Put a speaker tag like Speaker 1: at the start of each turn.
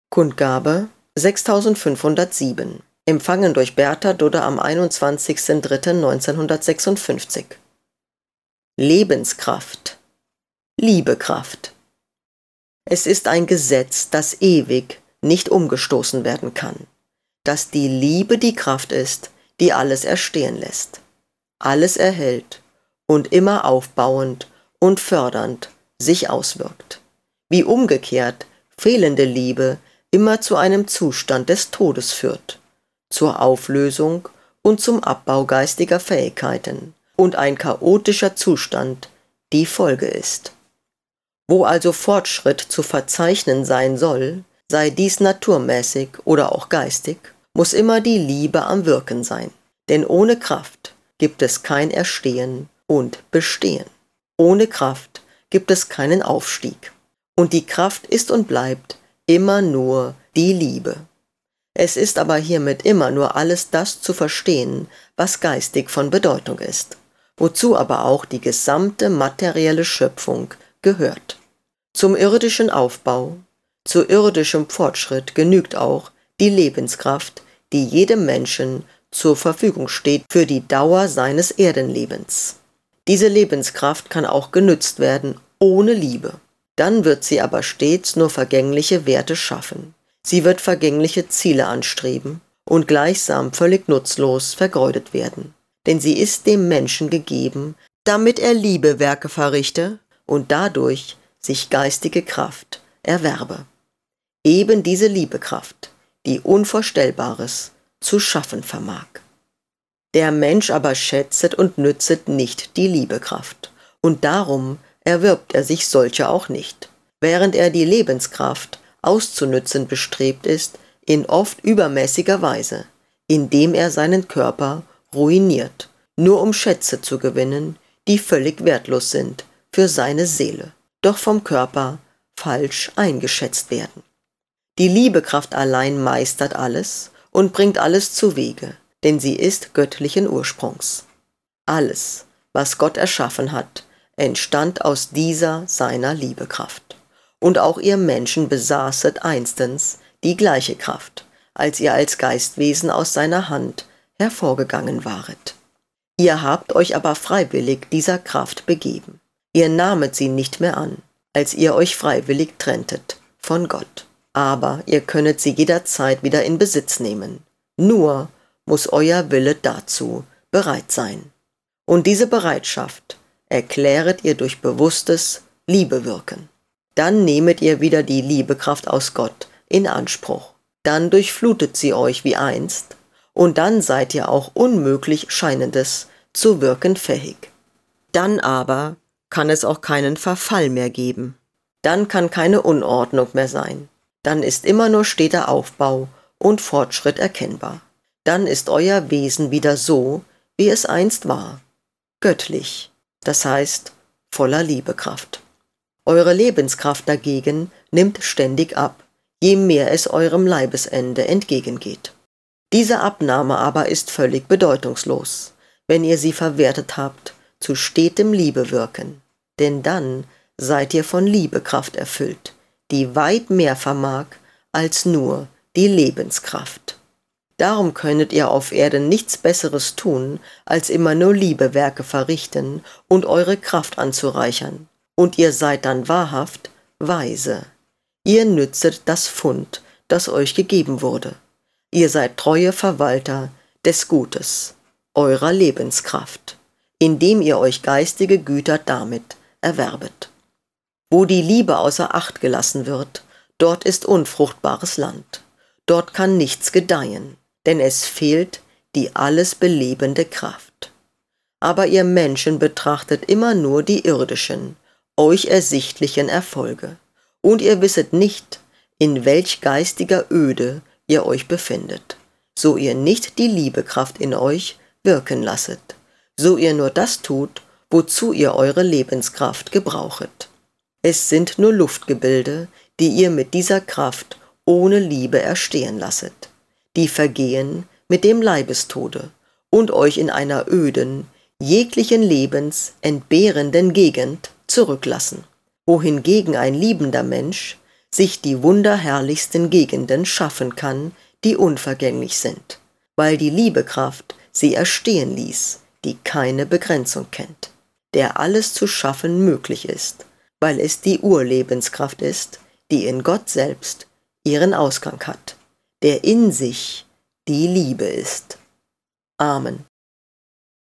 Speaker 1: Kundgabe 6507. Empfangen durch Bertha Dudde am 21.03.1956. Lebenskraft. Liebekraft. Es ist ein Gesetz, das ewig nicht umgestoßen werden kann, dass die Liebe die Kraft ist, die alles erstehen lässt, alles erhält und immer aufbauend und fördernd sich auswirkt. Wie umgekehrt fehlende Liebe immer zu einem Zustand des Todes führt, zur Auflösung und zum Abbau geistiger Fähigkeiten und ein chaotischer Zustand die Folge ist. Wo also Fortschritt zu verzeichnen sein soll, sei dies naturmäßig oder auch geistig, muss immer die Liebe am Wirken sein. Denn ohne Kraft gibt es kein Erstehen und Bestehen. Ohne Kraft gibt es keinen Aufstieg. Und die Kraft ist und bleibt immer nur die Liebe. Es ist aber hiermit immer nur alles das zu verstehen, was geistig von Bedeutung ist, wozu aber auch die gesamte materielle Schöpfung gehört. Zum irdischen Aufbau, zu irdischem Fortschritt genügt auch die Lebenskraft, die jedem Menschen zur Verfügung steht für die Dauer seines Erdenlebens. Diese Lebenskraft kann auch genützt werden ohne Liebe. Dann wird sie aber stets nur vergängliche Werte schaffen. Sie wird vergängliche Ziele anstreben und gleichsam völlig nutzlos vergeudet werden. Denn sie ist dem Menschen gegeben, damit er Liebewerke verrichte und dadurch sich geistige Kraft erwerbe. Eben diese Liebekraft, die Unvorstellbares zu schaffen vermag. Der Mensch aber schätzet und nützet nicht die Liebekraft, und darum erwirbt er sich solche auch nicht, während er die Lebenskraft auszunützen bestrebt ist, in oft übermäßiger Weise, indem er seinen Körper ruiniert, nur um Schätze zu gewinnen, die völlig wertlos sind für seine Seele, doch vom Körper falsch eingeschätzt werden. Die Liebekraft allein meistert alles und bringt alles zuwege, denn sie ist göttlichen Ursprungs. Alles, was Gott erschaffen hat, entstand aus dieser seiner Liebekraft. Und auch ihr Menschen besaßet einstens die gleiche Kraft, als ihr als Geistwesen aus seiner Hand hervorgegangen waret. Ihr habt euch aber freiwillig dieser Kraft begeben. Ihr nahmet sie nicht mehr an, als ihr euch freiwillig trenntet von Gott. Aber ihr könnet sie jederzeit wieder in Besitz nehmen. Nur muss euer Wille dazu bereit sein. Und diese Bereitschaft erkläret ihr durch bewusstes Liebewirken. Dann nehmet ihr wieder die Liebekraft aus Gott in Anspruch. Dann durchflutet sie euch wie einst, und dann seid ihr auch unmöglich Scheinendes zu wirken fähig. Dann aber kann es auch keinen Verfall mehr geben. Dann kann keine Unordnung mehr sein. Dann ist immer nur steter Aufbau und Fortschritt erkennbar. Dann ist euer Wesen wieder so, wie es einst war, göttlich, das heißt voller Liebekraft. Eure Lebenskraft dagegen nimmt ständig ab, je mehr es eurem Leibesende entgegengeht. Diese Abnahme aber ist völlig bedeutungslos, wenn ihr sie verwertet habt zu stetem Liebewirken, denn dann seid ihr von Liebekraft erfüllt, die weit mehr vermag als nur die Lebenskraft. Darum könnet ihr auf Erden nichts Besseres tun, als immer nur Liebewerke verrichten und eure Kraft anzureichern. Und ihr seid dann wahrhaft weise. Ihr nützet das Pfund, das euch gegeben wurde. Ihr seid treue Verwalter des Gutes, eurer Lebenskraft, indem ihr euch geistige Güter damit erwerbet. Wo die Liebe außer Acht gelassen wird, dort ist unfruchtbares Land. Dort kann nichts gedeihen, denn es fehlt die alles belebende Kraft. Aber ihr Menschen betrachtet immer nur die irdischen, euch ersichtlichen Erfolge, und ihr wisset nicht, in welch geistiger Öde ihr euch befindet, so ihr nicht die Liebekraft in euch wirken lasset, so ihr nur das tut, wozu ihr eure Lebenskraft gebrauchet. Es sind nur Luftgebilde, die ihr mit dieser Kraft ohne Liebe erstehen lasset, die vergehen mit dem Leibestode und euch in einer öden, jeglichen Lebens entbehrenden Gegend zurücklassen, wohingegen ein liebender Mensch sich die wunderherrlichsten Gegenden schaffen kann, die unvergänglich sind, weil die Liebekraft sie erstehen ließ, die keine Begrenzung kennt, der alles zu schaffen möglich ist, weil es die Urlebenskraft ist, die in Gott selbst ihren Ausgang hat, der in sich die Liebe ist. Amen.